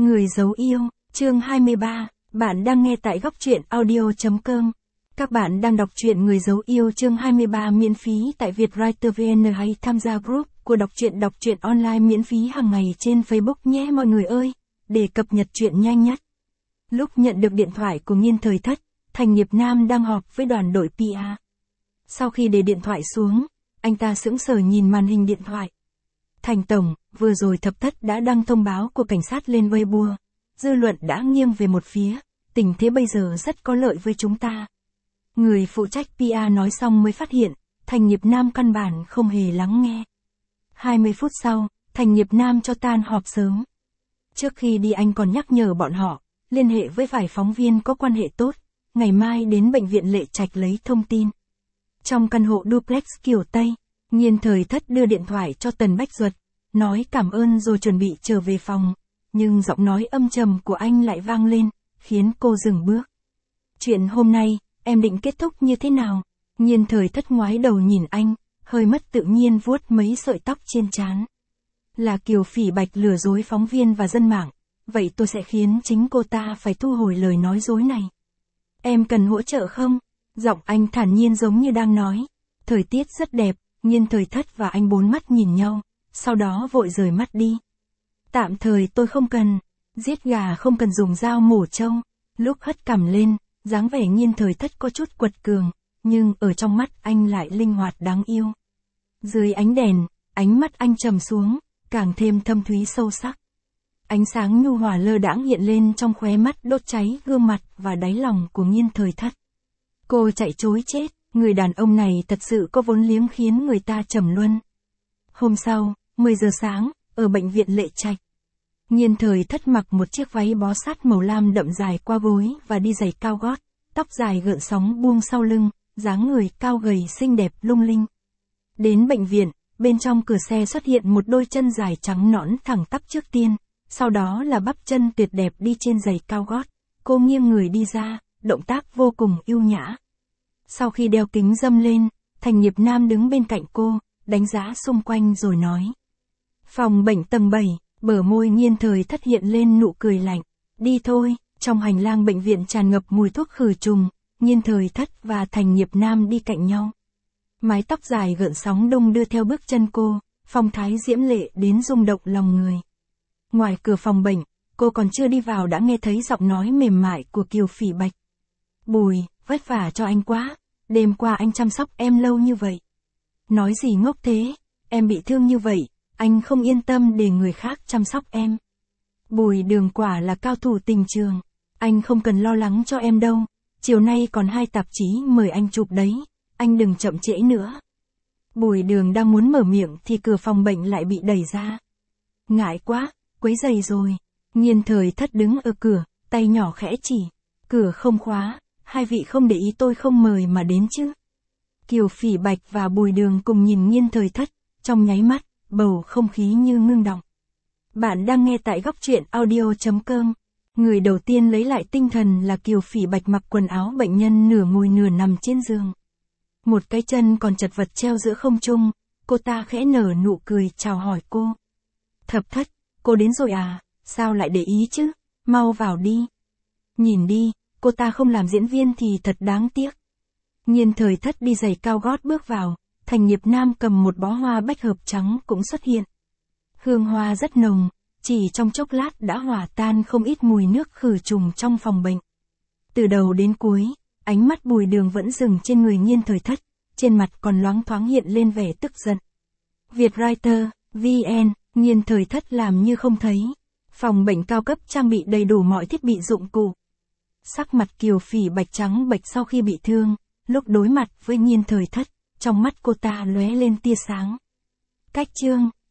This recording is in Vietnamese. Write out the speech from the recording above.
Người giấu yêu, chương 23, bạn đang nghe tại góc truyện audio.com. Các bạn đang đọc truyện Người giấu yêu chương 23 miễn phí tại Vietwriter VN hay tham gia group của đọc truyện online miễn phí hàng ngày trên Facebook nhé mọi người ơi, để cập nhật truyện nhanh nhất. Lúc nhận được điện thoại của Nghiên Thời Thất, Thành Nghiệp Nam đang họp với đoàn đội PR. Sau khi để điện thoại xuống, anh ta sững sờ nhìn màn hình điện thoại. Thành Tổng, vừa rồi Thập Thất đã đăng thông báo của cảnh sát lên Weibo. Dư luận đã nghiêng về một phía, tình thế bây giờ rất có lợi với chúng ta. Người phụ trách PR nói xong mới phát hiện, Thành Nghiệp Nam căn bản không hề lắng nghe. 20 phút sau, Thành Nghiệp Nam cho tan họp sớm. Trước khi đi anh còn nhắc nhở bọn họ, liên hệ với vài phóng viên có quan hệ tốt, ngày mai đến bệnh viện Lệ Trạch lấy thông tin. Trong căn hộ duplex kiểu Tây, Nghiên Thời Thất đưa điện thoại cho Tần Bách Duật, nói cảm ơn rồi chuẩn bị trở về phòng, nhưng giọng nói âm trầm của anh lại vang lên, khiến cô dừng bước. Chuyện hôm nay, em định kết thúc như thế nào? Nghiên Thời Thất ngoái đầu nhìn anh, hơi mất tự nhiên vuốt mấy sợi tóc trên trán. Là Kiều Phỉ Bạch lừa dối phóng viên và dân mạng, vậy tôi sẽ khiến chính cô ta phải thu hồi lời nói dối này. Em cần hỗ trợ không? Giọng anh thản nhiên giống như đang nói. Thời tiết rất đẹp, Nghiên Thời Thất và anh bốn mắt nhìn nhau, sau đó vội rời mắt đi. Tạm thời tôi không cần, giết gà không cần dùng dao mổ trâu. Lúc hất cằm lên, dáng vẻ Nghiên Thời Thất có chút quật cường, nhưng ở trong mắt anh lại linh hoạt đáng yêu. Dưới ánh đèn, ánh mắt anh trầm xuống, càng thêm thâm thúy sâu sắc. Ánh sáng nhu hòa lơ đãng hiện lên trong khóe mắt đốt cháy gương mặt và đáy lòng của Nghiên Thời Thất. Cô chạy trối chết, người đàn ông này thật sự có vốn liếng khiến người ta trầm luân. Hôm sau, 10 giờ sáng, ở bệnh viện Lệ Trạch. Nghiên Thời Thất mặc một chiếc váy bó sát màu lam đậm dài qua gối và đi giày cao gót, tóc dài gợn sóng buông sau lưng, dáng người cao gầy xinh đẹp lung linh. Đến bệnh viện, bên trong cửa xe xuất hiện một đôi chân dài trắng nõn thẳng tắp trước tiên, sau đó là bắp chân tuyệt đẹp đi trên giày cao gót. Cô nghiêng người đi ra, động tác vô cùng yêu nhã. Sau khi đeo kính râm lên, Thành Nghiệp Nam đứng bên cạnh cô, đánh giá xung quanh rồi nói. Phòng bệnh tầng 7, bờ môi Nghiên Thời Thất hiện lên nụ cười lạnh. Đi thôi, trong hành lang bệnh viện tràn ngập mùi thuốc khử trùng, Nghiên Thời Thất và Thành Nghiệp Nam đi cạnh nhau. Mái tóc dài gợn sóng đung đưa theo bước chân cô, phong thái diễm lệ đến rung động lòng người. Ngoài cửa phòng bệnh, cô còn chưa đi vào đã nghe thấy giọng nói mềm mại của Kiều Phỉ Bạch. Bùi, vất vả cho anh quá, đêm qua anh chăm sóc em lâu như vậy. Nói gì ngốc thế, em bị thương như vậy, anh không yên tâm để người khác chăm sóc em. Bùi Đường quả là cao thủ tình trường, anh không cần lo lắng cho em đâu, chiều nay còn 2 tạp chí mời anh chụp đấy, anh đừng chậm trễ nữa. Bùi Đường đang muốn mở miệng thì cửa phòng bệnh lại bị đẩy ra. Ngại quá, quấy rầy rồi. Nghiên Thời Thất đứng ở cửa, tay nhỏ khẽ chỉ. Cửa không khóa, hai vị không để ý tôi không mời mà đến chứ. Kiều Phỉ Bạch và Bùi Đường cùng nhìn Nghiên Thời Thất, trong nháy mắt, bầu không khí như ngưng đọng. Bạn đang nghe tại góc truyện audio.com. Người đầu tiên lấy lại tinh thần là Kiều Phỉ Bạch mặc quần áo bệnh nhân nửa ngồi nửa nằm trên giường. Một cái chân còn chật vật treo giữa không trung, cô ta khẽ nở nụ cười chào hỏi cô. Thập Thất, cô đến rồi à, sao lại để ý chứ, mau vào đi. Nhìn đi, cô ta không làm diễn viên thì thật đáng tiếc. Nghiên Thời Thất đi giày cao gót bước vào, Thành Nghiệp Nam cầm một bó hoa bách hợp trắng cũng xuất hiện. Hương hoa rất nồng, chỉ trong chốc lát đã hòa tan không ít mùi nước khử trùng trong phòng bệnh. Từ đầu đến cuối, ánh mắt Bùi Đường vẫn dừng trên người Nghiên Thời Thất, trên mặt còn loáng thoáng hiện lên vẻ tức giận. Vietwriter, VN, Nghiên Thời Thất làm như không thấy. Phòng bệnh cao cấp trang bị đầy đủ mọi thiết bị dụng cụ. Sắc mặt Kiều Phỉ Bạch trắng bệch sau khi bị thương, lúc đối mặt với Nghiên Thời Thất, trong mắt cô ta lóe lên tia sáng. Cách chương